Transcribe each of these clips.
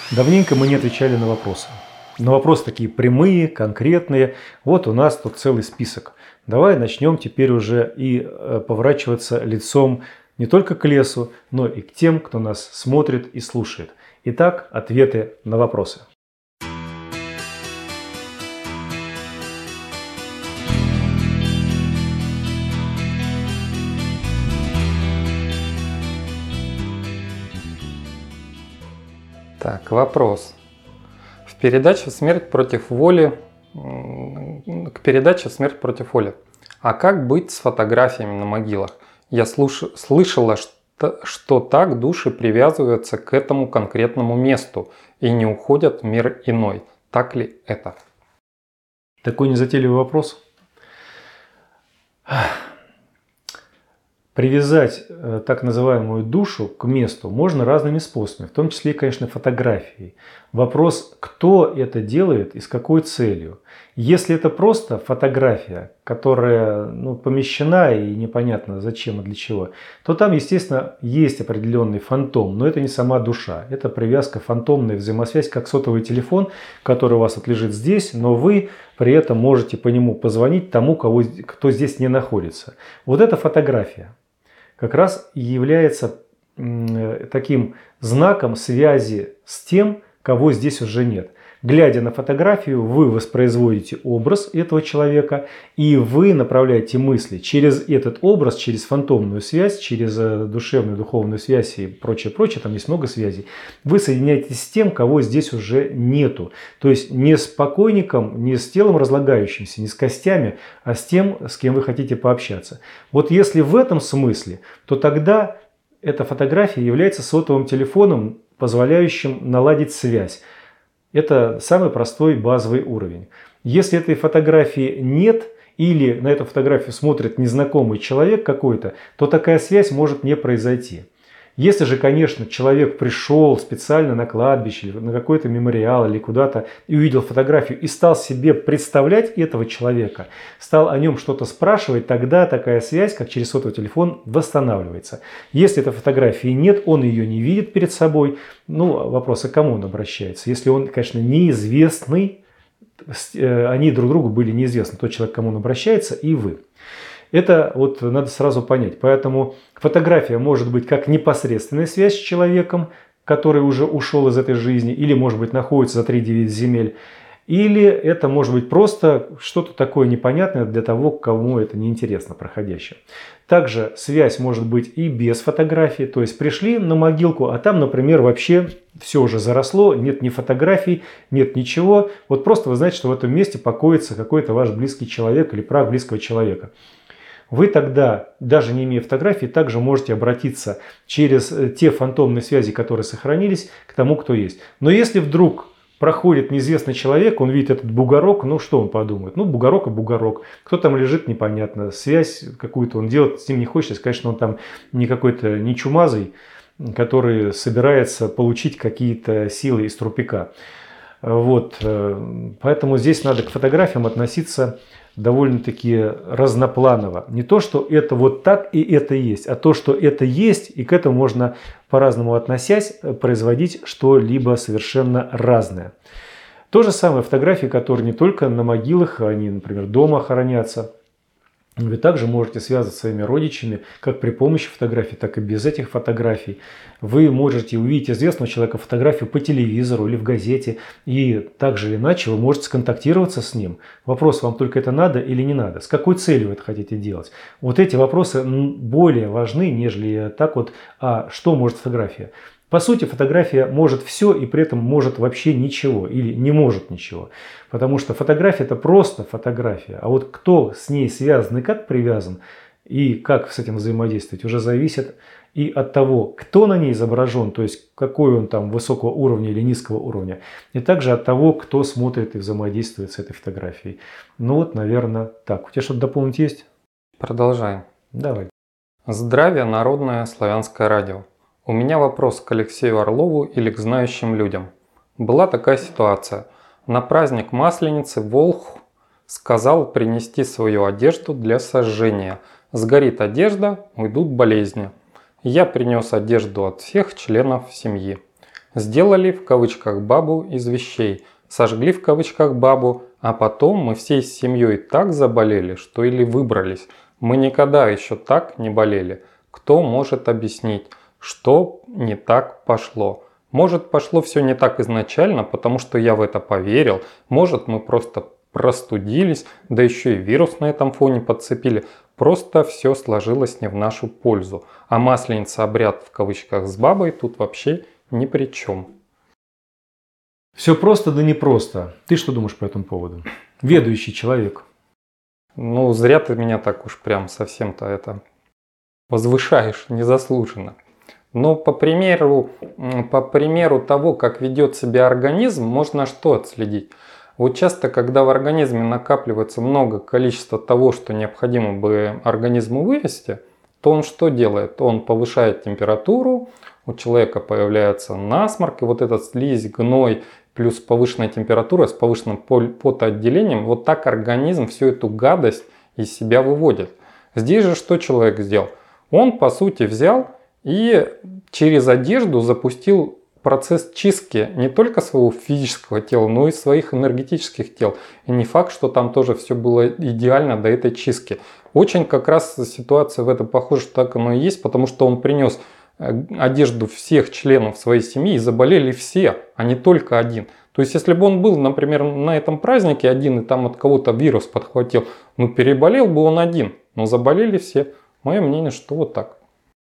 Давненько мы не отвечали на вопросы. На вопросы такие прямые, конкретные. Вот у нас тут целый список. Давай начнем теперь уже и поворачиваться лицом не только к лесу, но и к тем, кто нас смотрит и слушает. Итак, ответы на вопросы. Так, вопрос. К передаче «Смерть против воли». А как быть с фотографиями на могилах? Я слышала, что так души привязываются к этому конкретному месту и не уходят в мир иной. Так ли это? Такой незатейливый вопрос. Привязать так называемую душу к месту можно разными способами, в том числе, конечно, фотографией. Вопрос, кто это делает и с какой целью. Если это просто фотография, которая помещена и непонятно зачем и для чего, то там, естественно, есть определенный фантом, но это не сама душа. Это привязка, фантомная взаимосвязь, как сотовый телефон, который у вас вот лежит здесь, но вы при этом можете по нему позвонить тому, кто здесь не находится. Вот эта фотография как раз и является таким знаком связи с тем, кого здесь уже нет. Глядя на фотографию, вы воспроизводите образ этого человека, и вы направляете мысли через этот образ, через фантомную связь, через душевную, духовную связь и прочее, там есть много связей. Вы соединяетесь с тем, кого здесь уже нету. То есть не с покойником, не с телом разлагающимся, не с костями, а с тем, с кем вы хотите пообщаться. Вот если в этом смысле, то тогда эта фотография является сотовым телефоном, позволяющим наладить связь. Это самый простой базовый уровень. Если этой фотографии нет или на эту фотографию смотрит незнакомый человек какой-то, то такая связь может не произойти. Если же, конечно, человек пришел специально на кладбище, на какой-то мемориал или куда-то и увидел фотографию и стал себе представлять этого человека, стал о нем что-то спрашивать, тогда такая связь, как через сотовый телефон, восстанавливается. Если этой фотографии нет, он ее не видит перед собой, вопрос, а к кому он обращается? Если он, конечно, неизвестный, они друг другу были неизвестны, тот человек, к кому он обращается, и вы. Это вот надо сразу понять. Поэтому фотография может быть как непосредственная связь с человеком, который уже ушел из этой жизни, или может быть находится за 3-9 земель, или это может быть просто что-то такое непонятное для того, кому это неинтересно проходящее. Также связь может быть и без фотографии, то есть пришли на могилку, а там, например, вообще все уже заросло, нет ни фотографий, нет ничего. Вот просто вы знаете, что в этом месте покоится какой-то ваш близкий человек или прах близкого человека. Вы тогда, даже не имея фотографии, также можете обратиться через те фантомные связи, которые сохранились, к тому, кто есть. Но если вдруг проходит неизвестный человек, он видит этот бугорок, что он подумает? Бугорок и бугорок. Кто там лежит, непонятно. Связь какую-то он делает, с ним не хочется. Конечно, он там не какой-то не чумазый, который собирается получить какие-то силы из трупика. Поэтому здесь надо к фотографиям относиться довольно-таки разнопланово. Не то, что это вот так и это есть, а то, что это есть, и к этому можно по-разному относясь производить что-либо совершенно разное. То же самое фотографии, которые не только на могилах, они, например, дома хранятся. Вы также можете связаться с своими родичами как при помощи фотографий, так и без этих фотографий. Вы можете увидеть известного человека фотографию по телевизору или в газете, и так же или иначе вы можете сконтактироваться с ним. Вопрос, вам только это надо или не надо? С какой целью вы это хотите делать? Вот эти вопросы более важны, нежели что может фотография? По сути, фотография может все и при этом может вообще ничего или не может ничего. Потому что фотография – это просто фотография. А вот кто с ней связан и как привязан, и как с этим взаимодействовать, уже зависит и от того, кто на ней изображен, то есть какой он там высокого уровня или низкого уровня, и также от того, кто смотрит и взаимодействует с этой фотографией. Наверное, так. У тебя что-то дополнить есть? Продолжаем. Давай. Здравия, народное славянское радио. У меня вопрос к Алексею Орлову или к знающим людям. Была такая ситуация. На праздник Масленицы волхв сказал принести свою одежду для сожжения. Сгорит одежда, уйдут болезни. Я принес одежду от всех членов семьи. Сделали в кавычках бабу из вещей, сожгли в кавычках бабу, а потом мы всей семьей так заболели, что или выбрались. Мы никогда еще так не болели. Кто может объяснить, что не так пошло? Может, пошло все не так изначально, потому что я в это поверил. Может, мы просто простудились, да еще и вирус на этом фоне подцепили. Просто все сложилось не в нашу пользу. А масленица обряд в кавычках с бабой тут вообще ни при чем. Все просто, да непросто. Ты что думаешь по этому поводу? Ведущий человек. Ну, зря ты меня так уж прям совсем-то это возвышаешь незаслуженно. Но по примеру того, как ведет себя организм, можно что отследить? Вот часто, когда в организме накапливается много количества того, что необходимо бы организму вывести, то он что делает? Он повышает температуру, у человека появляется насморк, и вот этот слизь, гной плюс повышенная температура с повышенным потоотделением, вот так организм всю эту гадость из себя выводит. Здесь же что человек сделал? Он по сути взял и через одежду запустил процесс чистки не только своего физического тела, но и своих энергетических тел. И не факт, что там тоже все было идеально до этой чистки. Очень как раз ситуация в этом похожа, что так оно и есть, потому что он принес одежду всех членов своей семьи и заболели все, а не только один. То есть, если бы он был, например, на этом празднике один и там от кого-то вирус подхватил, ну переболел бы он один, но заболели все. Мое мнение, что вот так.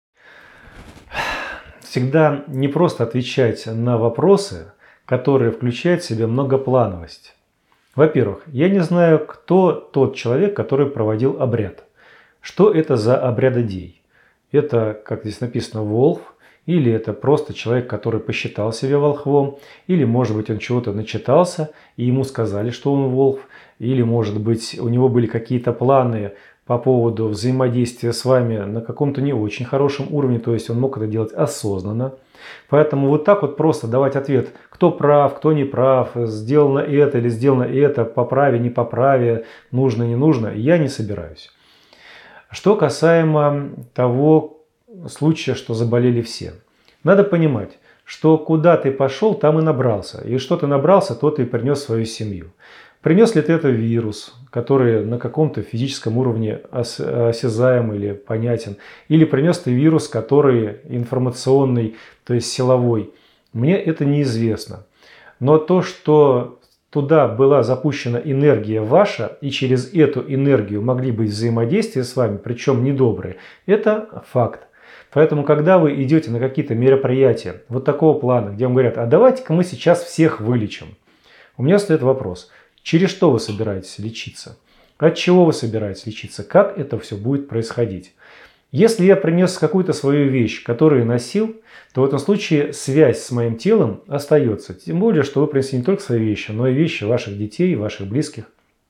Всегда не просто отвечать на вопросы, которые включают в себя многоплановость. Во-первых, я не знаю, кто тот человек, который проводил обряд. Что это за обрядодей? Это, как здесь написано, волхв, или это просто человек, который посчитал себя волхвом, или, может быть, он чего-то начитался, и ему сказали, что он волхв, или, может быть, у него были какие-то планы по поводу взаимодействия с вами на каком-то не очень хорошем уровне, то есть он мог это делать осознанно. Поэтому вот так вот просто давать ответ, кто прав, кто не прав, сделано это или сделано это, поправе, не поправе, нужно, не нужно, я не собираюсь. Что касаемо того случая, что заболели все. Надо понимать, что куда ты пошел, там и набрался. И что ты набрался, то ты и принес в свою семью. Принес ли ты это вирус, который на каком-то физическом уровне осязаем или понятен, или принес ты вирус, который информационный, то есть силовой, мне это неизвестно. Но то, что туда была запущена энергия ваша, и через эту энергию могли быть взаимодействия с вами, причем недобрые, это факт. Поэтому, когда вы идете на какие-то мероприятия вот такого плана, где вам говорят, а давайте-ка мы сейчас всех вылечим, у меня стоит вопрос, через что вы собираетесь лечиться? От чего вы собираетесь лечиться? Как это все будет происходить? Если я принес какую-то свою вещь, которую носил, то в этом случае связь с моим телом остается. Тем более, что вы принесли не только свои вещи, но и вещи ваших детей, ваших близких.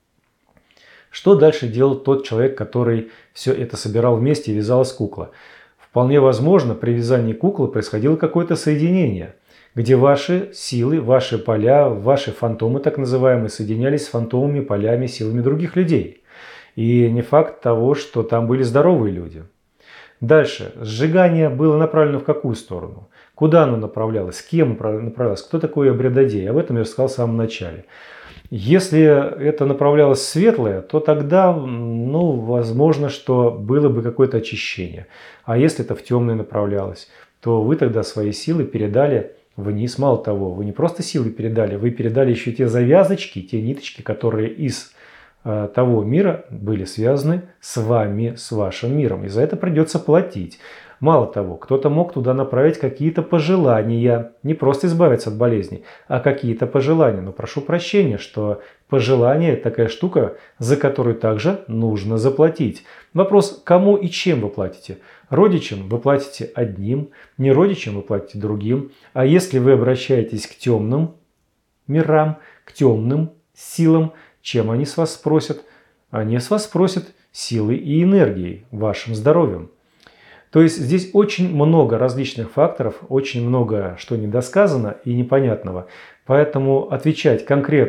Что дальше делал тот человек, который все это собирал вместе и вязалась кукла? Вполне возможно, при вязании куклы происходило какое-то соединение, где ваши силы, ваши поля, ваши фантомы так называемые соединялись с фантомами, полями, силами других людей. И не факт того, что там были здоровые люди. Дальше. Сжигание было направлено в какую сторону? Куда оно направлялось? С кем направлялось? Кто такой обрядодей? Об этом я рассказал в самом начале. Если это направлялось в светлое, то тогда, возможно, что было бы какое-то очищение. А если это в темное направлялось, то вы тогда свои силы передали вниз. Мало того, вы не просто силы передали, вы передали еще те завязочки, те ниточки, которые из того мира были связаны с вами, с вашим миром. И за это придется платить. Мало того, кто-то мог туда направить какие-то пожелания, не просто избавиться от болезней, а какие-то пожелания. Но прошу прощения, что пожелание – такая штука, за которую также нужно заплатить. Вопрос, кому и чем вы платите? Родичам вы платите одним, не родичам вы платите другим. А если вы обращаетесь к темным мирам, к темным силам, чем они с вас спросят? Они с вас спросят силой и энергией, вашим здоровьем. То есть здесь очень много различных факторов, очень много что недосказано и непонятного. Поэтому отвечать конкретно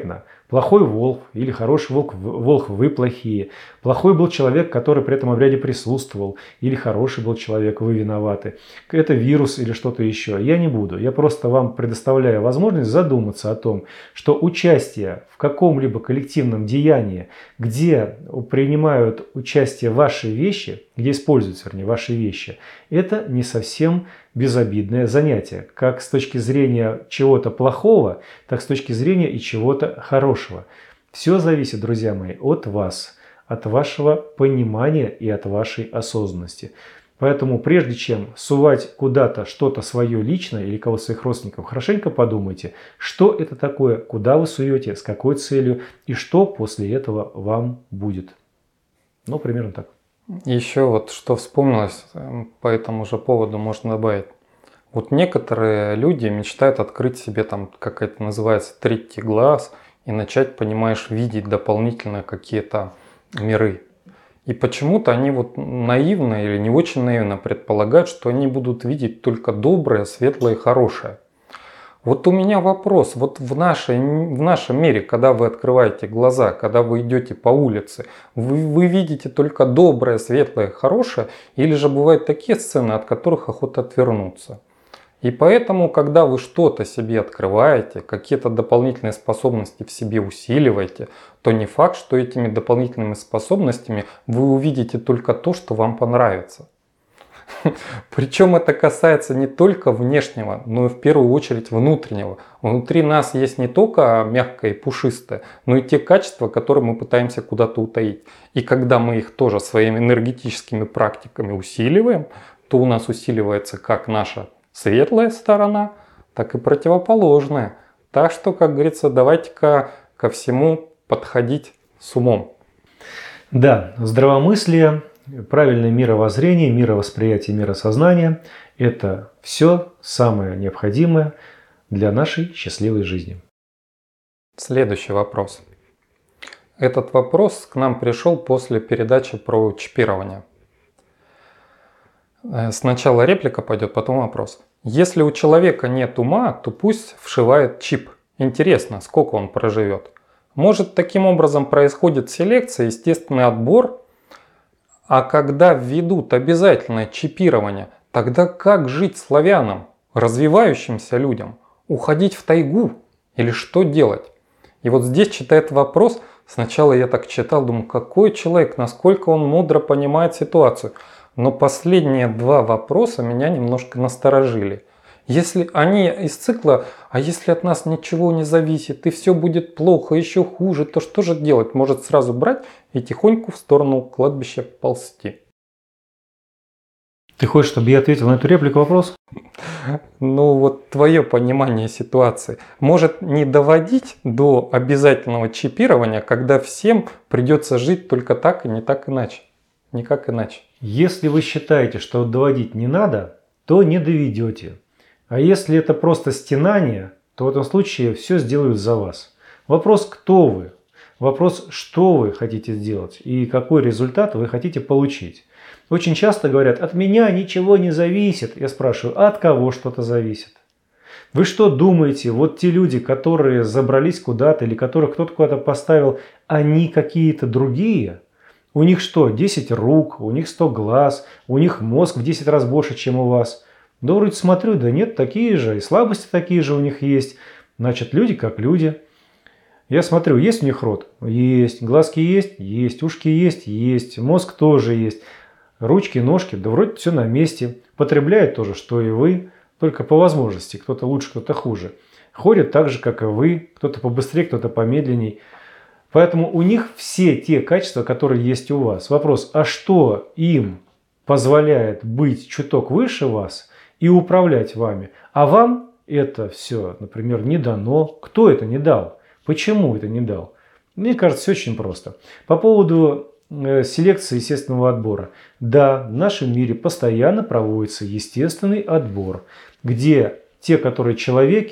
Плохой волк или хороший волк, волк вы плохие. Плохой был человек, который при этом обряде присутствовал, или хороший был человек, вы виноваты. Это вирус или что-то еще. Я не буду. Я просто вам предоставляю возможность задуматься о том, что участие в каком-либо коллективном деянии, где принимают участие ваши вещи, где используются, вернее, ваши вещи, это не совсем безобидное занятие, как с точки зрения чего-то плохого, так с точки зрения и чего-то хорошего. Все зависит, друзья мои, от вас, от вашего понимания и от вашей осознанности. Поэтому прежде чем сувать куда-то что-то свое личное или кого-то своих родственников, хорошенько подумайте, что это такое, куда вы суете, с какой целью и что после этого вам будет. Ну, примерно так. Еще вот что вспомнилось, по этому же поводу можно добавить. Вот некоторые люди мечтают открыть себе там, как это называется, третий глаз и начать, понимаешь, видеть дополнительно какие-то миры. И почему-то они вот наивно или не очень наивно предполагают, что они будут видеть только доброе, светлое и хорошее. Вот у меня вопрос, вот в нашем мире, когда вы открываете глаза, когда вы идете по улице, вы видите только доброе, светлое, хорошее, или же бывают такие сцены, от которых охота отвернуться. И поэтому, когда вы что-то себе открываете, какие-то дополнительные способности в себе усиливаете, то не факт, что этими дополнительными способностями вы увидите только то, что вам понравится. Причем это касается не только внешнего, но и в первую очередь внутреннего. Внутри нас есть не только мягкое и пушистое, но и те качества, которые мы пытаемся куда-то утаить. И когда мы их тоже своими энергетическими практиками усиливаем, то у нас усиливается как наша светлая сторона, так и противоположная. Так что, как говорится, давайте-ка ко всему подходить с умом. Да, здравомыслие, правильное мировоззрение, мировосприятие, миросознание – это все самое необходимое для нашей счастливой жизни. Следующий вопрос. Этот вопрос к нам пришел после передачи про чипирование. Сначала реплика пойдет, потом вопрос. Если у человека нет ума, то пусть вшивает чип. Интересно, сколько он проживет. Может, таким образом происходит селекция, естественный отбор? А когда введут обязательное чипирование, тогда как жить славянам, развивающимся людям? Уходить в тайгу? Или что делать? И вот здесь читает вопрос. Сначала я так читал, думаю, какой человек, насколько он мудро понимает ситуацию. Но последние два вопроса меня немножко насторожили. Если они из цикла, а если от нас ничего не зависит, и все будет плохо, еще хуже, то что же делать? Может сразу брать и тихоньку в сторону кладбища ползти? Ты хочешь, чтобы я ответил на эту реплику вопрос? Ну вот твое понимание ситуации. Может не доводить до обязательного чипирования, когда всем придется жить только так и не так иначе. Никак иначе. Если вы считаете, что доводить не надо, то не доведете. А если это просто стенание, то в этом случае все сделают за вас. Вопрос, кто вы? Вопрос, что вы хотите сделать и какой результат вы хотите получить. Очень часто говорят, от меня ничего не зависит. Я спрашиваю, а от кого что-то зависит? Вы что думаете, вот те люди, которые забрались куда-то или которых кто-то куда-то поставил, они какие-то другие? У них что, 10 рук, у них 100 глаз, у них мозг в 10 раз больше, чем у вас. Да вроде смотрю, да нет, такие же, и слабости такие же у них есть. Значит, люди как люди. Я смотрю, есть у них рот? Есть. Глазки есть? Есть. Ушки есть? Есть. Мозг тоже есть. Ручки, ножки, да вроде все на месте. Потребляют тоже, что и вы, только по возможности. Кто-то лучше, кто-то хуже. Ходят так же, как и вы. Кто-то побыстрее, кто-то помедленней. Поэтому у них все те качества, которые есть у вас. Вопрос, а что им позволяет быть чуток выше вас и управлять вами? А вам это все, например, не дано. Кто это не дал? Почему это не дал? Мне кажется, все очень просто. По поводу селекции естественного отбора. Да, в нашем мире постоянно проводится естественный отбор, где те, которые человеки,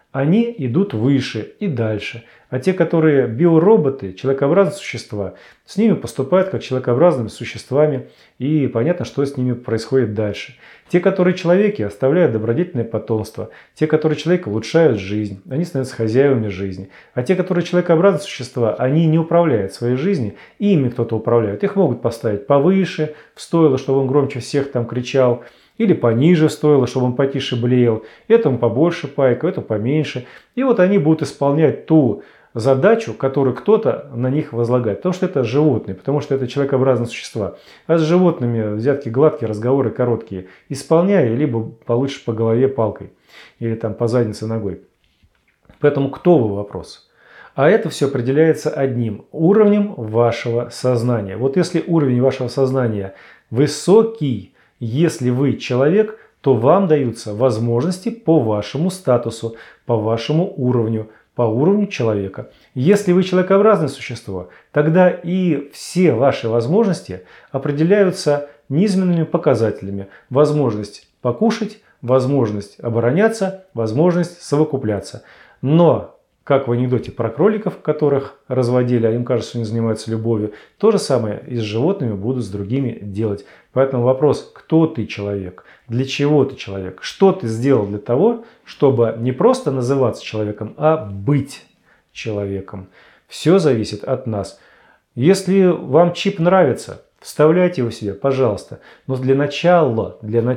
они идут выше и дальше. А те, которые биороботы, человекообразные существа, с ними поступают как человекообразными существами, и понятно, что с ними происходит дальше. Те, которые человеки, оставляют добродетельное потомство. Те, которые человек, улучшают жизнь, они становятся хозяевами жизни. А те, которые человекообразные существа, они не управляют своей жизнью, и ими кто-то управляет. Их могут поставить повыше, в стойло, чтобы он громче всех там кричал, или пониже стоило, чтобы он потише блеял, этому побольше пайка, этому поменьше. И вот они будут исполнять ту задачу, которую кто-то на них возлагает. Потому что это животные, потому что это человекообразные существа. А с животными взятки гладкие, разговоры короткие. Исполняй, либо получишь по голове палкой или там по заднице ногой. Поэтому кто вы вопрос? А это все определяется одним уровнем вашего сознания. Вот если уровень вашего сознания высокий, если вы человек, то вам даются возможности по вашему статусу, по вашему уровню, по уровню человека. Если вы человекообразное существо, тогда и все ваши возможности определяются низменными показателями. Возможность покушать, возможность обороняться, возможность совокупляться. Но, как в анекдоте про кроликов, которых разводили, а им кажется, что они занимаются любовью, то же самое и с животными будут с другими делать. Поэтому вопрос, кто ты человек, для чего ты человек, что ты сделал для того, чтобы не просто называться человеком, а быть человеком. Все зависит от нас. Если вам чип нравится, вставляйте его себе, пожалуйста. Но для начала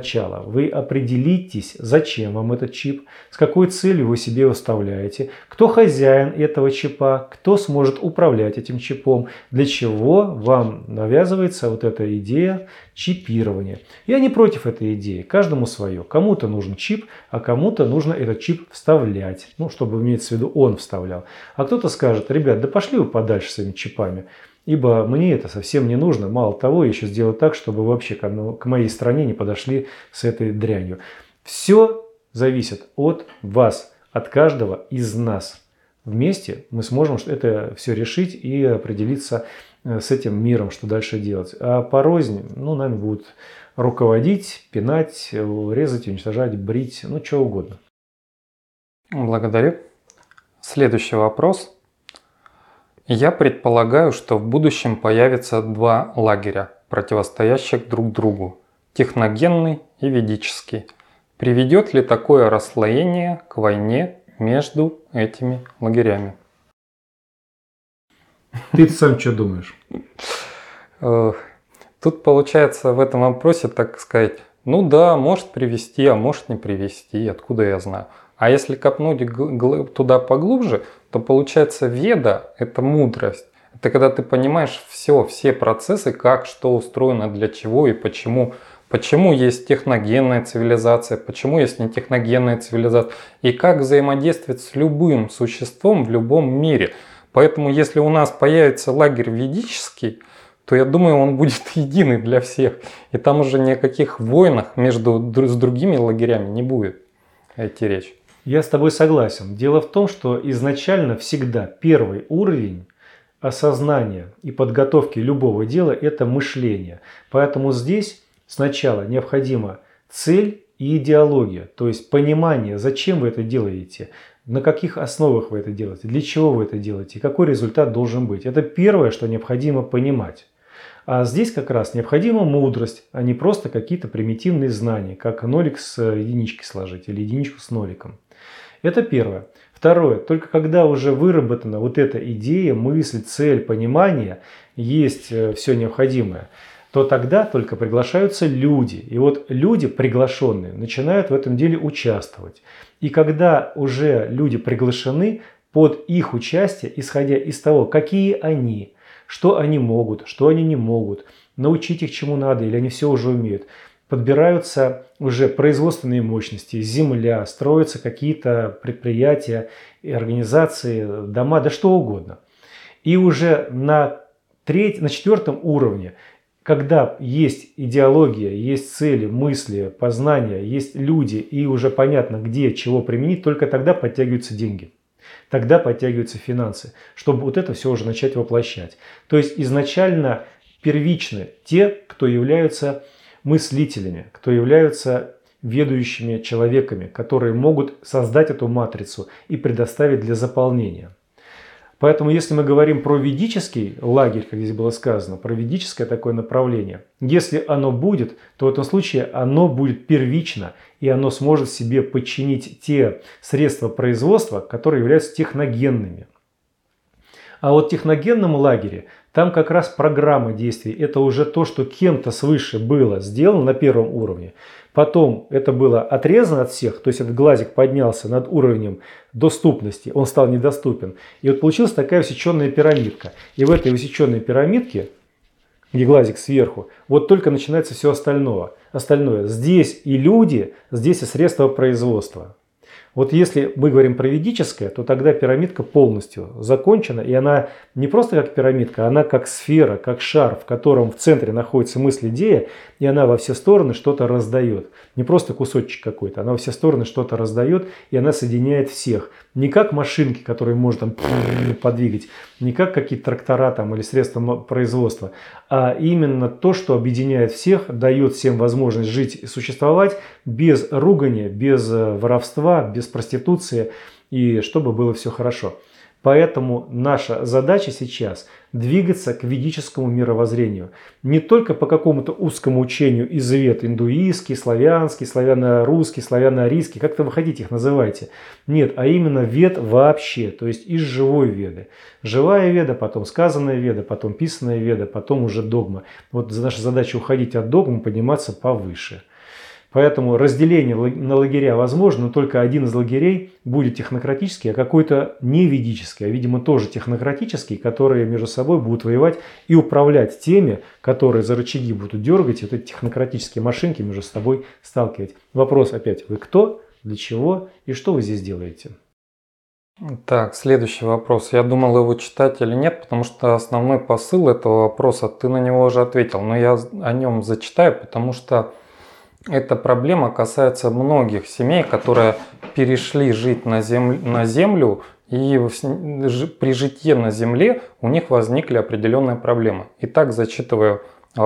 вы определитесь, зачем вам этот чип, с какой целью вы себе его вставляете, кто хозяин этого чипа, кто сможет управлять этим чипом, для чего вам навязывается вот эта идея чипирования. Я не против этой идеи, каждому свое. Кому-то нужен чип, а кому-то нужно этот чип вставлять. Ну, чтобы имеется в виду, он вставлял. А кто-то скажет, ребят, да пошли вы подальше с этими чипами. Ибо мне это совсем не нужно. Мало того, я еще сделаю так, чтобы вообще к моей стране не подошли с этой дрянью. Все зависит от вас, от каждого из нас. Вместе мы сможем это все решить и определиться с этим миром, что дальше делать. А порознь, нами будут руководить, пинать, резать, уничтожать, брить, что угодно. Благодарю. Следующий вопрос. Я предполагаю, что в будущем появятся два лагеря, противостоящих друг другу – техногенный и ведический. Приведет ли такое расслоение к войне между этими лагерями? Ты сам что думаешь? Тут получается в этом вопросе, так сказать, может привести, а может не привести, откуда я знаю. А если копнуть туда поглубже, то получается веда – это мудрость. Это когда ты понимаешь все процессы, как, что устроено, для чего и почему. Почему есть техногенная цивилизация, почему есть нетехногенная цивилизация. И как взаимодействовать с любым существом в любом мире. Поэтому если у нас появится лагерь ведический, то я думаю, он будет единый для всех. И там уже ни о каких войнах с другими лагерями не будет идти речь. Я с тобой согласен. Дело в том, что изначально всегда первый уровень осознания и подготовки любого дела – это мышление. Поэтому здесь сначала необходима цель и идеология, то есть понимание, зачем вы это делаете, на каких основах вы это делаете, для чего вы это делаете, и какой результат должен быть. Это первое, что необходимо понимать. А здесь как раз необходима мудрость, а не просто какие-то примитивные знания, как нолик с единичкой сложить или единичку с ноликом. Это первое. Второе. Только когда уже выработана вот эта идея, мысль, цель, понимание, есть все необходимое, то тогда только приглашаются люди. И вот люди приглашенные начинают в этом деле участвовать. И когда уже люди приглашены, под их участие, исходя из того, какие они, что они могут, что они не могут, научить их чему надо, или они все уже умеют, подбираются уже производственные мощности, земля, строятся какие-то предприятия, организации, дома, да что угодно. И уже на четвертом уровне, когда есть идеология, есть цели, мысли, познания, есть люди, и уже понятно, где чего применить, только тогда подтягиваются деньги. Тогда подтягиваются финансы, чтобы вот это все уже начать воплощать. То есть изначально первичны те, кто являются мыслителями, кто являются ведущими человеками, которые могут создать эту матрицу и предоставить для заполнения. Поэтому, если мы говорим про ведический лагерь, как здесь было сказано, про ведическое такое направление, если оно будет, то в этом случае оно будет первично, и оно сможет себе подчинить те средства производства, которые являются техногенными. А вот в техногенном лагере там как раз программа действий. Это уже то, что кем-то свыше было сделано на первом уровне. Потом это было отрезано от всех, то есть этот глазик поднялся над уровнем доступности, он стал недоступен. И вот получилась такая усеченная пирамидка. И в этой усеченной пирамидке, где глазик сверху, вот только начинается все остальное. Здесь и люди, здесь и средства производства. Вот если мы говорим про ведическое, то тогда пирамидка полностью закончена, и она не просто как пирамидка, она как сфера, как шар, в котором в центре находится мысль-идея, и она во все стороны что-то раздает. Не просто кусочек какой-то, она во все стороны что-то раздает, и она соединяет всех. Не как машинки, которые можно там подвигать, не как какие-то трактора там, или средства производства, а именно то, что объединяет всех, дает всем возможность жить и существовать без ругания, без воровства, без проституции, и чтобы было все хорошо. Поэтому наша задача сейчас двигаться к ведическому мировоззрению. Не только по какому-то узкому учению из вед индуистский, славянский, славяно-русский, славяно-арийский, как-то вы хотите их называйте. Нет, а именно вед вообще, то есть из живой веды. Живая веда, потом сказанная веда, потом писанная веда, потом уже догма. Вот наша задача уходить от догмы, подниматься повыше. Поэтому разделение на лагеря возможно, но только один из лагерей будет технократический, а какой-то не ведический, а видимо тоже технократический, которые между собой будут воевать и управлять теми, которые за рычаги будут дергать, и вот эти технократические машинки между собой сталкивать. Вопрос опять, вы кто, для чего и что вы здесь делаете? Так, следующий вопрос. Я думал его читать или нет, потому что основной посыл этого вопроса, ты на него уже ответил, но я о нем зачитаю, потому что эта проблема касается многих семей, которые перешли жить на землю, и при житье на земле у них возникли определенные проблемы. Итак, зачитываю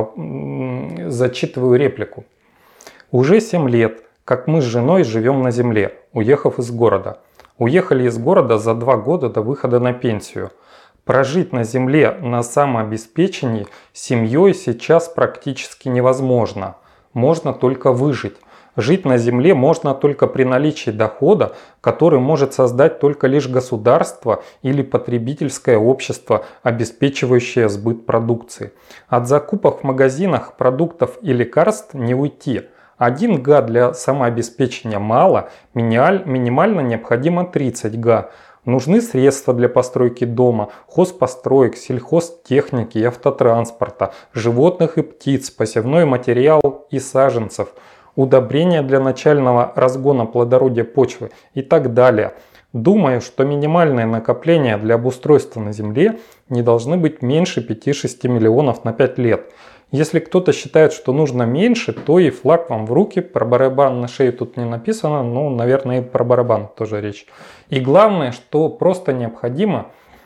реплику. Уже 7 лет, как мы с женой живем на земле, уехав из города. Уехали из города за 2 года до выхода на пенсию. Прожить на земле на самообеспечении семьей сейчас практически невозможно. Можно только выжить. Жить на земле можно только при наличии дохода, который может создать только лишь государство или потребительское общество, обеспечивающее сбыт продукции. От закупок в магазинах продуктов и лекарств не уйти. 1 га для самообеспечения мало, минимально необходимо 30 га. Нужны средства для постройки дома, хозпостроек, сельхозтехники и автотранспорта, животных и птиц, посевной материал и саженцев, удобрения для начального разгона плодородия почвы и так далее. Думаю, что минимальные накопления для обустройства на земле не должны быть меньше 5-6 миллионов на 5 лет. Если кто-то считает, что нужно меньше, то и флаг вам в руки, про барабан на шее тут не написано, но, наверное, и про барабан тоже речь. И главное, что просто необходимо,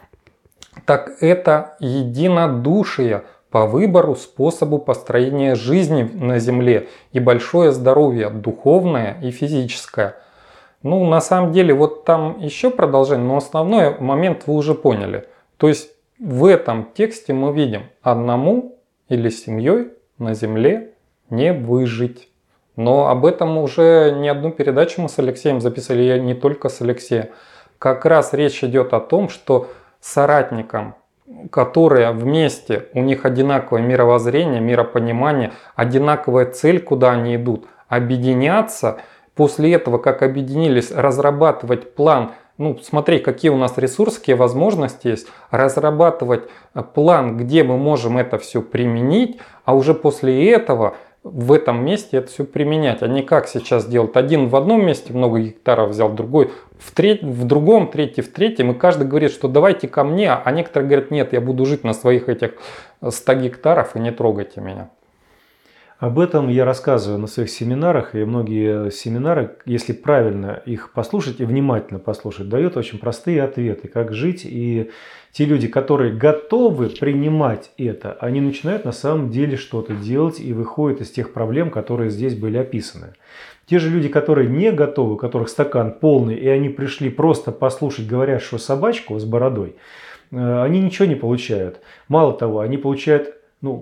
так это единодушие по выбору способу построения жизни на земле и большое здоровье, духовное и физическое. Ну, на самом деле, вот там еще продолжение, но основной момент вы уже поняли. То есть в этом тексте мы видим одному или семьей на земле не выжить. Но об этом уже не одну передачу мы с Алексеем записали, я не только с Алексеем. Как раз речь идет о том, что соратникам, которые вместе, у них одинаковое мировоззрение, миропонимание, одинаковая цель, куда они идут, объединяться, после этого, как объединились, разрабатывать план, смотри, какие у нас ресурсы, какие возможности есть, разрабатывать план, где мы можем это все применить, а уже после этого в этом месте это все применять. А не как сейчас делать. Один в одном месте много гектаров взял, другой в другом, третий в третьем. И каждый говорит, что давайте ко мне, а некоторые говорят, нет, я буду жить на своих этих 100 гектаров и не трогайте меня. Об этом я рассказываю на своих семинарах, и многие семинары, если правильно их послушать и внимательно послушать, дают очень простые ответы, как жить. И те люди, которые готовы принимать это, они начинают на самом деле что-то делать и выходят из тех проблем, которые здесь были описаны. Те же люди, которые не готовы, у которых стакан полный, и они пришли просто послушать говорящую собачку с бородой, они ничего не получают. Мало того, они получают,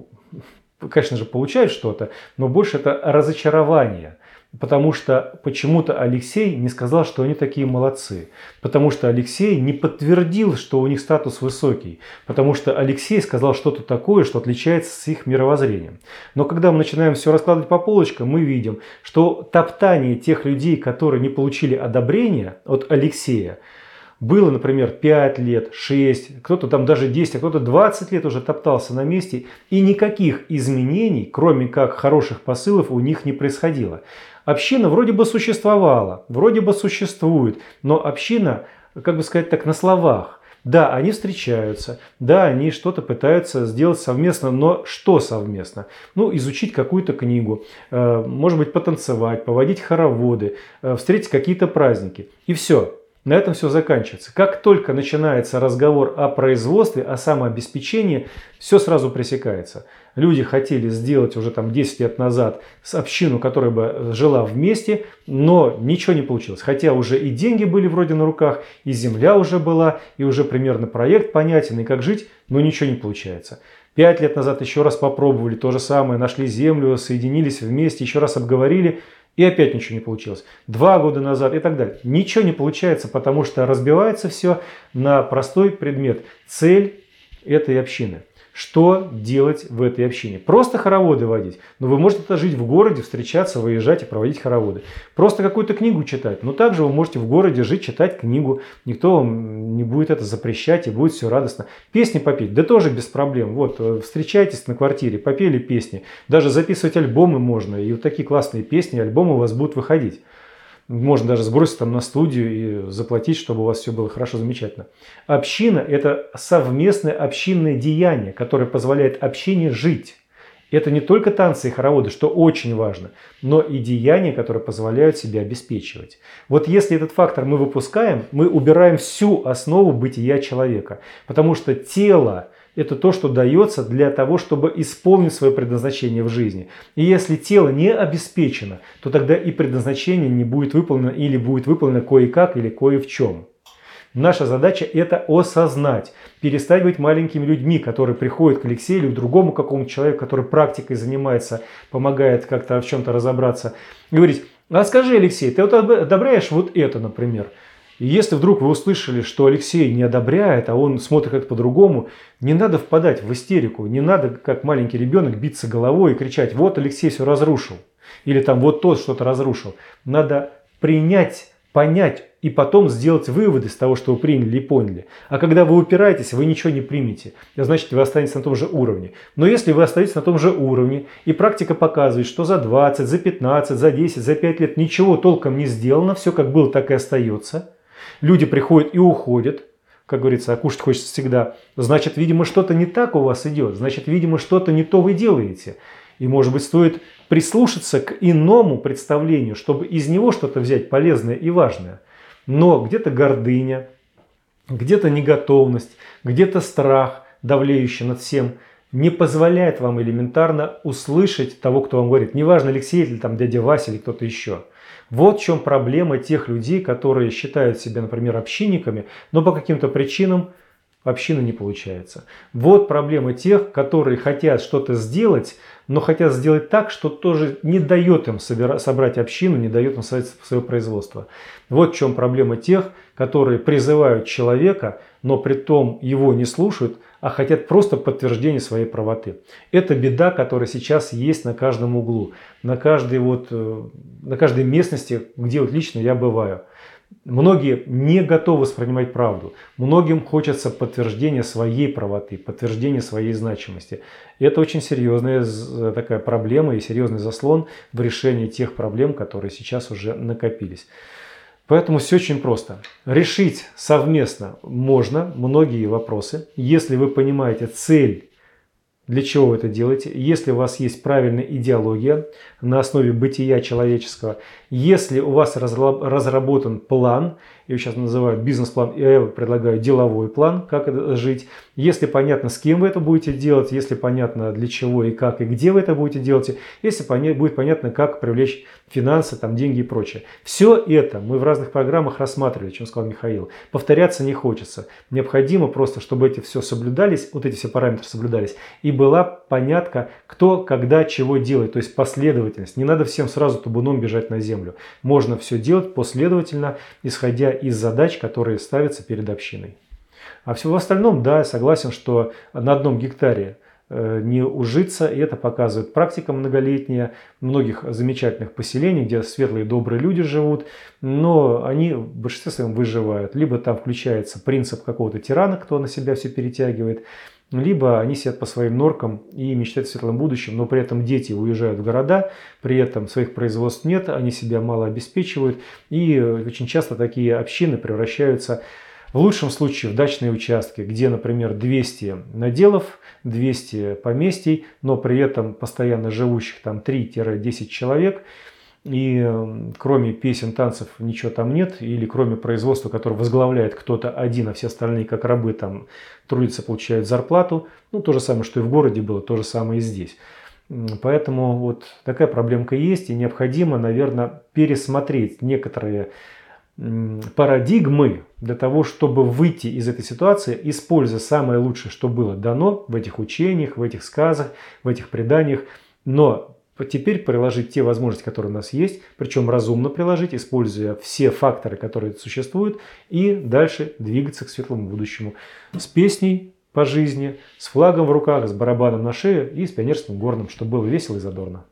конечно же, получают что-то, но больше это разочарование. Потому что почему-то Алексей не сказал, что они такие молодцы. Потому что Алексей не подтвердил, что у них статус высокий. Потому что Алексей сказал что-то такое, что отличается с их мировоззрением. Но когда мы начинаем все раскладывать по полочкам, мы видим, что топтание тех людей, которые не получили одобрения от Алексея, было, например, 5 лет, 6, кто-то там даже 10, а кто-то 20 лет уже топтался на месте, и никаких изменений, кроме как хороших посылов, у них не происходило. Община вроде бы существовала, вроде бы существует, но община, как бы сказать так, на словах. Да, они встречаются, да, они что-то пытаются сделать совместно, но что совместно? Изучить какую-то книгу, может быть, потанцевать, поводить хороводы, встретить какие-то праздники, и все. На этом все заканчивается. Как только начинается разговор о производстве, о самообеспечении, все сразу пресекается. Люди хотели сделать уже 10 лет назад общину, которая бы жила вместе, но ничего не получилось. Хотя уже и деньги были вроде на руках, и земля уже была, и уже примерно проект понятен, и как жить, но ничего не получается. 5 лет назад еще раз попробовали то же самое, нашли землю, соединились вместе, еще раз обговорили. И опять ничего не получилось. 2 года назад и так далее. Ничего не получается, потому что разбивается все на простой предмет. Цель этой общины. Что делать в этой общине? Просто хороводы водить. Вы можете жить в городе, встречаться, выезжать и проводить хороводы. Просто какую-то книгу читать. Также вы можете в городе жить, читать книгу. Никто вам не будет это запрещать, и будет все радостно. Песни попеть, да тоже без проблем. Встречайтесь на квартире, попели песни. Даже записывать альбомы можно. И такие классные песни, альбомы у вас будут выходить. Можно даже сбросить на студию и заплатить, чтобы у вас все было хорошо, замечательно. Община – это совместное общинное деяние, которое позволяет общине жить. Это не только танцы и хороводы, что очень важно, но и деяния, которые позволяют себя обеспечивать. Если этот фактор мы выпускаем, мы убираем всю основу бытия человека. Потому что тело – это то, что дается для того, чтобы исполнить свое предназначение в жизни. И если тело не обеспечено, то тогда и предназначение не будет выполнено или будет выполнено кое-как или кое в чем. Наша задача – это осознать, перестать быть маленькими людьми, которые приходят к Алексею или к другому какому-то человеку, который практикой занимается, помогает как-то в чем-то разобраться, и говорить: а скажи, Алексей, ты одобряешь это, например? И если вдруг вы услышали, что Алексей не одобряет, а он смотрит как-то по-другому, не надо впадать в истерику, не надо, как маленький ребенок, биться головой и кричать: вот Алексей все разрушил, или вот тот что-то разрушил. Надо принять, понять и потом сделать выводы из того, что вы приняли и поняли. А когда вы упираетесь, вы ничего не примете. Значит, вы останетесь на том же уровне. Но если вы остаетесь на том же уровне, и практика показывает, что за 20, за 15, за 10, за 5 лет ничего толком не сделано, все как было, так и остается. Люди приходят и уходят, как говорится, а кушать хочется всегда. Значит, видимо, что-то не так у вас идет. Значит, видимо, что-то не то вы делаете. И, может быть, стоит прислушаться к иному представлению, чтобы из него что-то взять полезное и важное. Но где-то гордыня, где-то неготовность, где-то страх, давлеющий над всем, не позволяет вам элементарно услышать того, кто вам говорит. Неважно, Алексей или дядя Вася или кто-то еще. Вот в чем проблема тех людей, которые считают себя, например, общинниками, но по каким-то причинам община не получается. Вот проблема тех, которые хотят что-то сделать, но хотят сделать так, что тоже не дает им собрать общину, не дает им свое производство. Вот в чем проблема тех, которые призывают человека, но при том его не слушают, а хотят просто подтверждения своей правоты. Это беда, которая сейчас есть на каждом углу, на каждой местности, где лично я бываю. Многие не готовы воспринимать правду. Многим хочется подтверждения своей правоты, подтверждения своей значимости. И это очень серьезная такая проблема и серьезный заслон в решении тех проблем, которые сейчас уже накопились. Поэтому все очень просто. Решить совместно можно многие вопросы, если вы понимаете цель для чего вы это делаете, если у вас есть правильная идеология на основе бытия человеческого, если у вас разработан план, я сейчас называю бизнес-план, я предлагаю деловой план, как это жить, если понятно, с кем вы это будете делать, если понятно, для чего и как, и где вы это будете делать, если будет понятно, как привлечь финансы, там, деньги и прочее. Все это мы в разных программах рассматривали, о чем сказал Михаил. Повторяться не хочется. Необходимо просто, чтобы эти все соблюдались, вот эти все параметры соблюдались, и была понятка, кто, когда, чего делает, то есть последовательность. Не надо всем сразу табуном бежать на землю. Можно все делать последовательно, исходя из задач, которые ставятся перед общиной. А все в остальном, да, я согласен, что на одном гектаре не ужиться, и это показывает практика многолетняя многих замечательных поселений, где светлые добрые люди живут, но они в большинстве своем выживают. Либо там включается принцип какого-то тирана, кто на себя все перетягивает, либо они сидят по своим норкам и мечтают о светлом будущем, но при этом дети уезжают в города, при этом своих производств нет, они себя мало обеспечивают, и очень часто такие общины превращаются в лучшем случае в дачные участки, где, например, 200 наделов, 200 поместий, но при этом постоянно живущих там 3-10 человек, и кроме песен, танцев ничего там нет, или кроме производства, которое возглавляет кто-то один, а все остальные как рабы там трудятся, получают зарплату. Ну, то же самое, что и в городе было, то же самое и здесь. Поэтому вот такая проблемка есть, и необходимо, наверное, пересмотреть некоторые парадигмы для того, чтобы выйти из этой ситуации, используя самое лучшее, что было дано в этих учениях, в этих сказах, в этих преданиях, но теперь приложить те возможности, которые у нас есть, причем разумно приложить, используя все факторы, которые существуют, и дальше двигаться к светлому будущему. С песней по жизни, с флагом в руках, с барабаном на шее и с пионерским горном, чтобы было весело и задорно.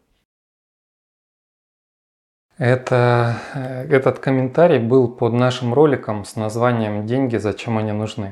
Этот комментарий был под нашим роликом с названием «Деньги. Зачем они нужны?».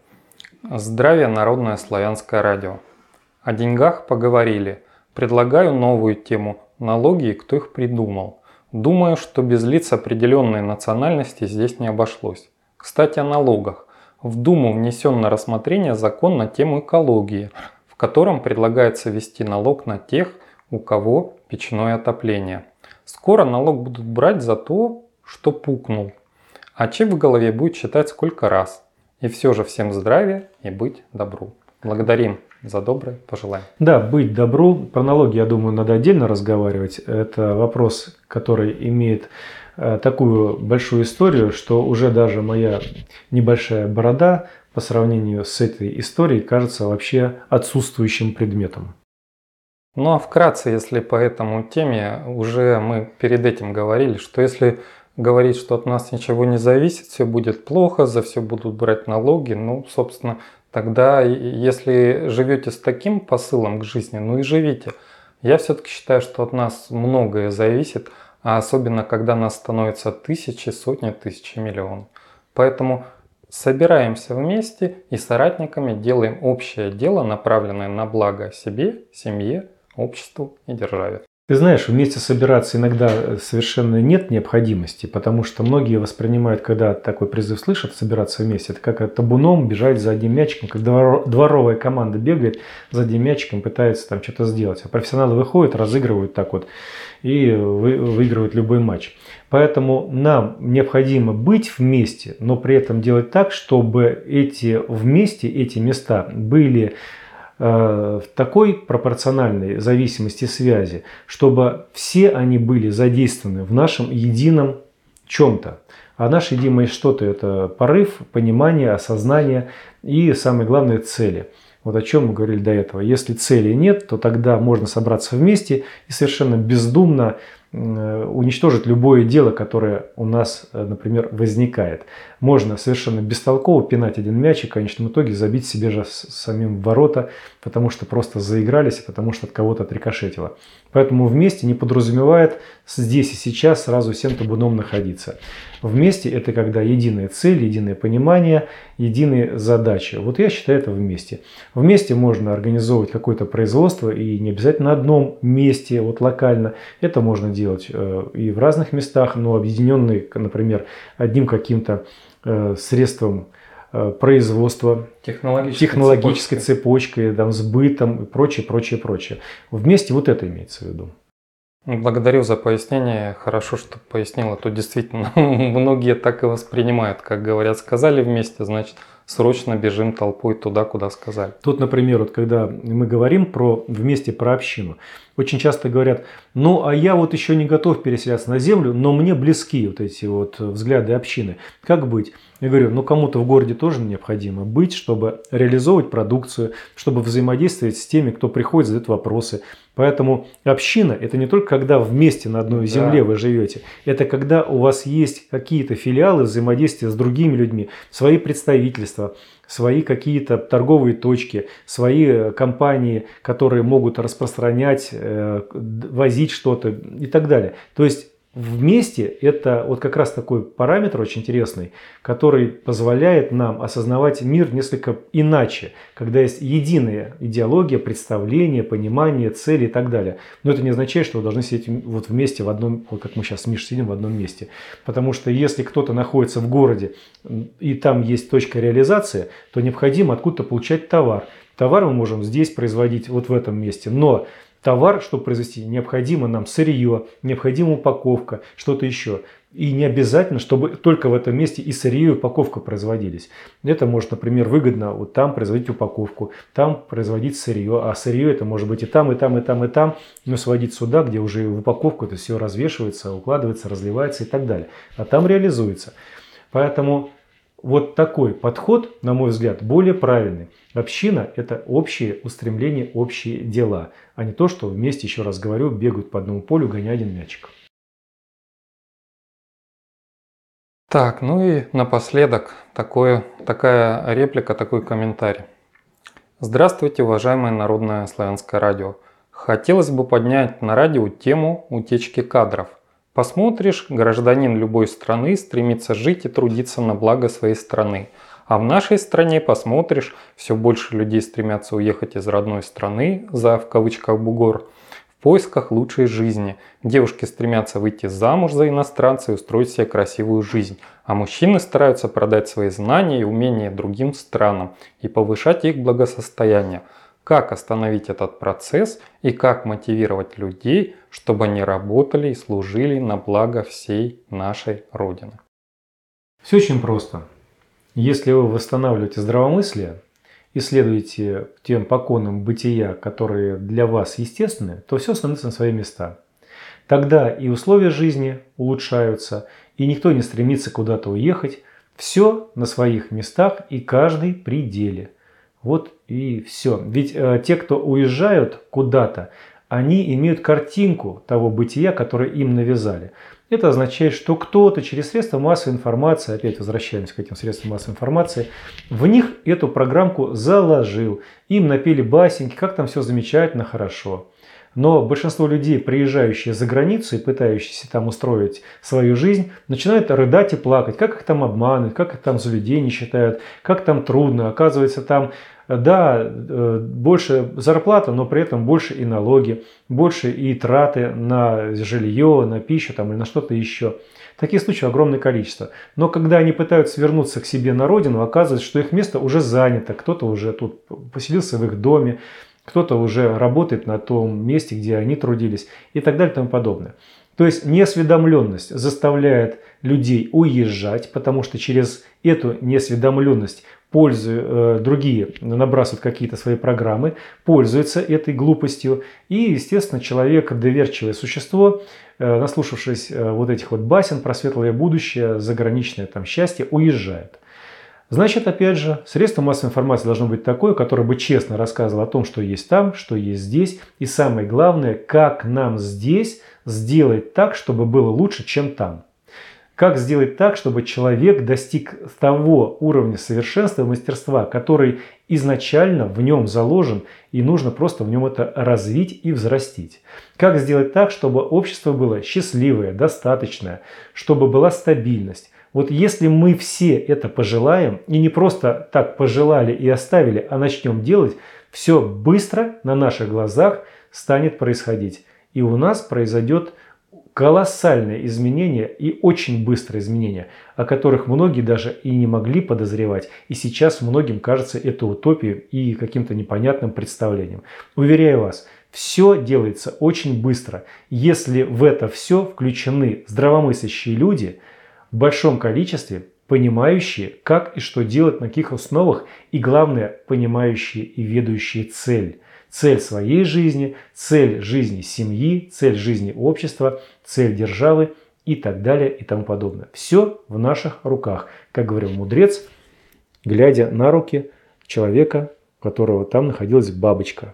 Здравия, народное славянское радио. О деньгах поговорили. Предлагаю новую тему – налоги и кто их придумал. Думаю, что без лиц определенной национальности здесь не обошлось. Кстати, о налогах. В Думу внесен на рассмотрение закон на тему экологии, в котором предлагается ввести налог на тех, у кого печное отопление. Скоро налог будут брать за то, что пукнул. А чип в голове будет считать сколько раз. И все же всем здравия и быть добру. Благодарим за добрые пожелания. Да, быть добру. Про налоги, я думаю, надо отдельно разговаривать. Это вопрос, который имеет такую большую историю, что уже даже моя небольшая борода по сравнению с этой историей кажется вообще отсутствующим предметом. Ну а вкратце, если по этому теме, уже мы перед этим говорили, что если говорить, что от нас ничего не зависит, все будет плохо, за все будут брать налоги, ну, собственно, тогда, если живете с таким посылом к жизни, ну и живите. Я все-таки считаю, что от нас многое зависит, а особенно, когда нас становится тысячи, сотни тысяч, миллион. Поэтому собираемся вместе и соратниками делаем общее дело, направленное на благо себе, семье, обществу и державе. Ты знаешь, вместе собираться иногда совершенно нет необходимости, потому что многие воспринимают, когда такой призыв слышат, собираться вместе, это как табуном бежать за одним мячиком, когда дворовая команда бегает за одним мячиком, пытается там что-то сделать. А профессионалы выходят, разыгрывают так вот и выигрывают любой матч. Поэтому нам необходимо быть вместе, но при этом делать так, чтобы эти места были в такой пропорциональной зависимости связи, чтобы все они были задействованы в нашем едином чем-то. А наше единое что-то – это порыв, понимание, осознание и, самое главное, цели. Вот о чем мы говорили до этого. Если цели нет, то тогда можно собраться вместе и совершенно бездумно уничтожить любое дело, которое у нас, например, возникает. Можно совершенно бестолково пинать один мяч и в конечном итоге забить себе же самим в ворота, потому что просто заигрались, потому что от кого-то отрикошетило. Поэтому вместе не подразумевает здесь и сейчас сразу всем табуном находиться. Вместе это когда единая цель, единое понимание, единые задачи. Вот я считаю это вместе. Вместе можно организовывать какое-то производство и не обязательно на одном месте, вот локально. Это можно делать и в разных местах, но объединенные, например, одним каким-то средством производства, технологической цепочкой, там, с бытом и прочее, прочее, прочее. Вместе вот это имеется в виду. Благодарю за пояснение. Хорошо, что пояснил, а то действительно многие так и воспринимают, как говорят, сказали вместе, значит, срочно бежим толпой туда, куда сказали. Тут, например, вот когда мы говорим вместе про общину, очень часто говорят, ну а я вот еще не готов переселяться на землю, но мне близки вот эти вот взгляды общины. Как быть? Я говорю, ну кому-то в городе тоже необходимо быть, чтобы реализовывать продукцию, чтобы взаимодействовать с теми, кто приходит, задает вопросы. Поэтому община – это не только когда вместе на одной земле вы живете, это когда у вас есть какие-то филиалы взаимодействия с другими людьми, свои представительства, свои какие-то торговые точки, свои компании, которые могут распространять, возить что-то и так далее. То есть вместе это вот как раз такой параметр очень интересный, который позволяет нам осознавать мир несколько иначе, когда есть единая идеология, представление, понимание, цели и так далее. Но это не означает, что вы должны сидеть вот вместе в одном, вот как мы сейчас с Мишей сидим в одном месте. Потому что если кто-то находится в городе и там есть точка реализации, то необходимо откуда-то получать товар. Товар мы можем здесь производить вот в этом месте, но товар, чтобы произвести, необходимо нам сырье, необходима упаковка, что-то еще. И не обязательно, чтобы только в этом месте и сырье, и упаковка производились. Это может, например, выгодно вот там производить упаковку, там производить сырье, а сырье это может быть и там, и там, и там, и там, но сводить сюда, где уже в упаковку это все развешивается, укладывается, разливается и так далее. А там реализуется. Поэтому вот такой подход, на мой взгляд, более правильный. Община – это общие устремления, общие дела, а не то, что вместе, еще раз говорю, бегают по одному полю, гоняя один мячик. Так, ну и напоследок такая реплика, такой комментарий. Здравствуйте, уважаемое Народное славянское радио. Хотелось бы поднять на радио тему утечки кадров. Посмотришь, гражданин любой страны стремится жить и трудиться на благо своей страны. А в нашей стране посмотришь, все больше людей стремятся уехать из родной страны за, в кавычках, бугор, в поисках лучшей жизни. Девушки стремятся выйти замуж за иностранца и устроить себе красивую жизнь. А мужчины стараются продать свои знания и умения другим странам и повышать их благосостояние. Как остановить этот процесс и как мотивировать людей, чтобы они работали и служили на благо всей нашей Родины? Все очень просто. Если вы восстанавливаете здравомыслие и следуете тем поконам бытия, которые для вас естественны, то все становится на свои места. Тогда и условия жизни улучшаются, и никто не стремится куда-то уехать. Все на своих местах и каждый при деле. Вот и все. Ведь те, кто уезжают куда-то, они имеют картинку того бытия, которое им навязали. Это означает, что кто-то через средства массовой информации, опять возвращаемся к этим средствам массовой информации, в них эту программку заложил. Им напели басеньки, как там все замечательно, хорошо. Но большинство людей, приезжающие за границу и пытающиеся там устроить свою жизнь, начинают рыдать и плакать, как их там обманывают, как их там за людей не считают, как там трудно. Оказывается, там, да, больше зарплата, но при этом больше и налоги, больше и траты на жилье, на пищу там, или на что-то еще. Таких случаев огромное количество. Но когда они пытаются вернуться к себе на родину, оказывается, что их место уже занято, кто-то уже тут поселился в их доме, кто-то уже работает на том месте, где они трудились и так далее и тому подобное. То есть неосведомленность заставляет людей уезжать, потому что через эту неосведомленность другие набрасывают какие-то свои программы, пользуются этой глупостью. И, естественно, человек, доверчивое существо, наслушавшись вот этих вот басен про светлое будущее, заграничное там счастье, уезжает. Значит, опять же, средство массовой информации должно быть такое, которое бы честно рассказывало о том, что есть там, что есть здесь. И самое главное, как нам здесь сделать так, чтобы было лучше, чем там. Как сделать так, чтобы человек достиг того уровня совершенства и мастерства, который изначально в нем заложен, и нужно просто в нем это развить и взрастить. Как сделать так, чтобы общество было счастливое, достаточное, чтобы была стабильность. Вот если мы все это пожелаем, и не просто так пожелали и оставили, а начнем делать, все быстро на наших глазах станет происходить. И у нас произойдет колоссальные изменения и очень быстрые изменения, о которых многие даже и не могли подозревать. И сейчас многим кажется это утопией и каким-то непонятным представлением. Уверяю вас, все делается очень быстро. Если в это все включены здравомыслящие люди в большом количестве, понимающие, как и что делать, на каких основах, и главное, понимающие и ведающие цель. Цель своей жизни, цель жизни семьи, цель жизни общества, цель державы и так далее и тому подобное. Все в наших руках, как говорил мудрец, глядя на руки человека, у которого там находилась бабочка.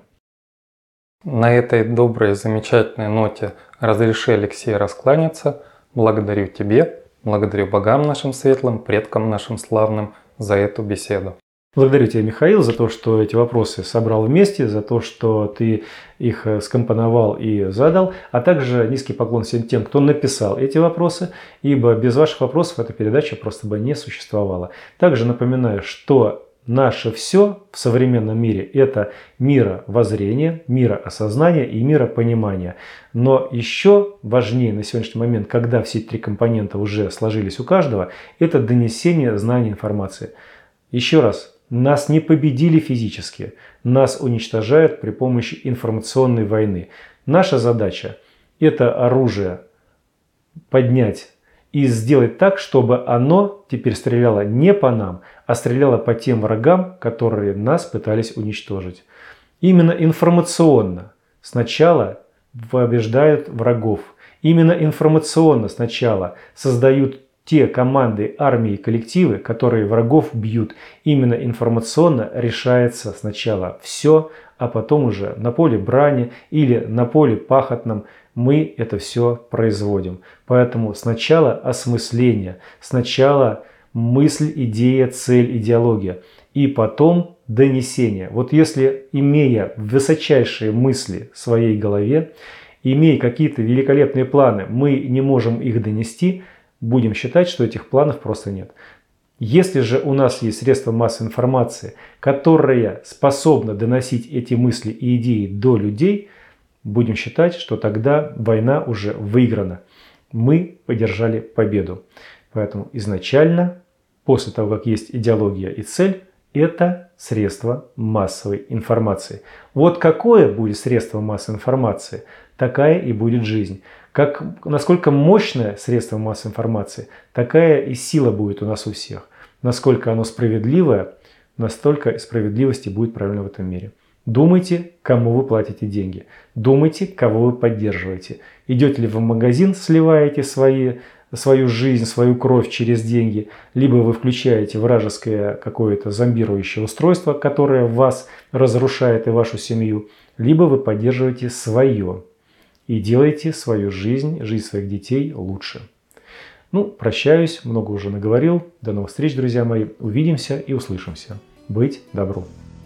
На этой доброй, замечательной ноте разреши, Алексей, раскланяться. Благодарю тебе, благодарю богам нашим светлым, предкам нашим славным за эту беседу. Благодарю тебя, Михаил, за то, что эти вопросы собрал вместе, за то, что ты их скомпоновал и задал, а также низкий поклон всем тем, кто написал эти вопросы, ибо без ваших вопросов эта передача просто бы не существовала. Также напоминаю, что наше все в современном мире – это мировоззрение, мироосознание и миропонимание. Но еще важнее на сегодняшний момент, когда все три компонента уже сложились у каждого, это донесение знаний информации. Еще раз. Нас не победили физически, нас уничтожают при помощи информационной войны. Наша задача – это оружие поднять и сделать так, чтобы оно теперь стреляло не по нам, а стреляло по тем врагам, которые нас пытались уничтожить. Именно информационно сначала побеждают врагов. Именно информационно сначала создают те команды, армии, коллективы, которые врагов бьют. Именно информационно решается сначала все, а потом уже на поле брани или на поле пахотном мы это все производим. Поэтому сначала осмысление, сначала мысль, идея, цель, идеология, и потом донесение. Вот если, имея высочайшие мысли в своей голове, имея какие-то великолепные планы, мы не можем их донести, будем считать, что этих планов просто нет. Если же у нас есть средства массовой информации, которая способна доносить эти мысли и идеи до людей, будем считать, что тогда война уже выиграна. Мы одержали победу. Поэтому изначально, после того, как есть идеология и цель, это средство массовой информации. Вот какое будет средство массовой информации, такая и будет жизнь. Насколько мощное средство массовой информации, такая и сила будет у нас у всех. Насколько оно справедливое, настолько и справедливости будет правильно в этом мире. Думайте, кому вы платите деньги. Думайте, кого вы поддерживаете. Идете ли вы в магазин, сливаете свою жизнь, свою кровь через деньги, либо вы включаете вражеское какое-то зомбирующее устройство, которое вас разрушает и вашу семью, либо вы поддерживаете свое. И делайте свою жизнь, жизнь своих детей лучше. Прощаюсь, много уже наговорил. До новых встреч, друзья мои. Увидимся и услышимся. Быть добру.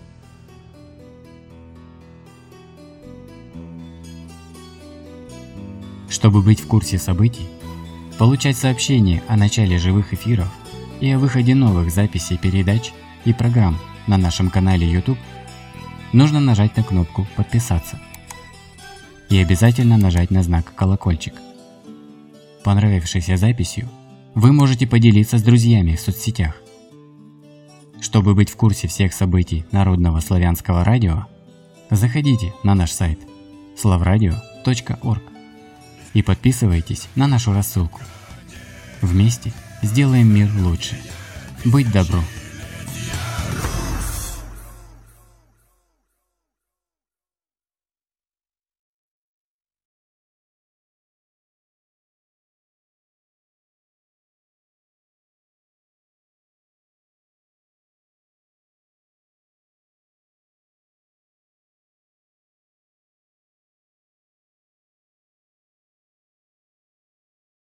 Чтобы быть в курсе событий, получать сообщения о начале живых эфиров и о выходе новых записей передач и программ на нашем канале YouTube, нужно нажать на кнопку «Подписаться». И обязательно нажать на знак «Колокольчик». Понравившейся записью вы можете поделиться с друзьями в соцсетях. Чтобы быть в курсе всех событий Народного славянского радио, заходите на наш сайт slavradio.org и подписывайтесь на нашу рассылку. Вместе сделаем мир лучше. Быть добру!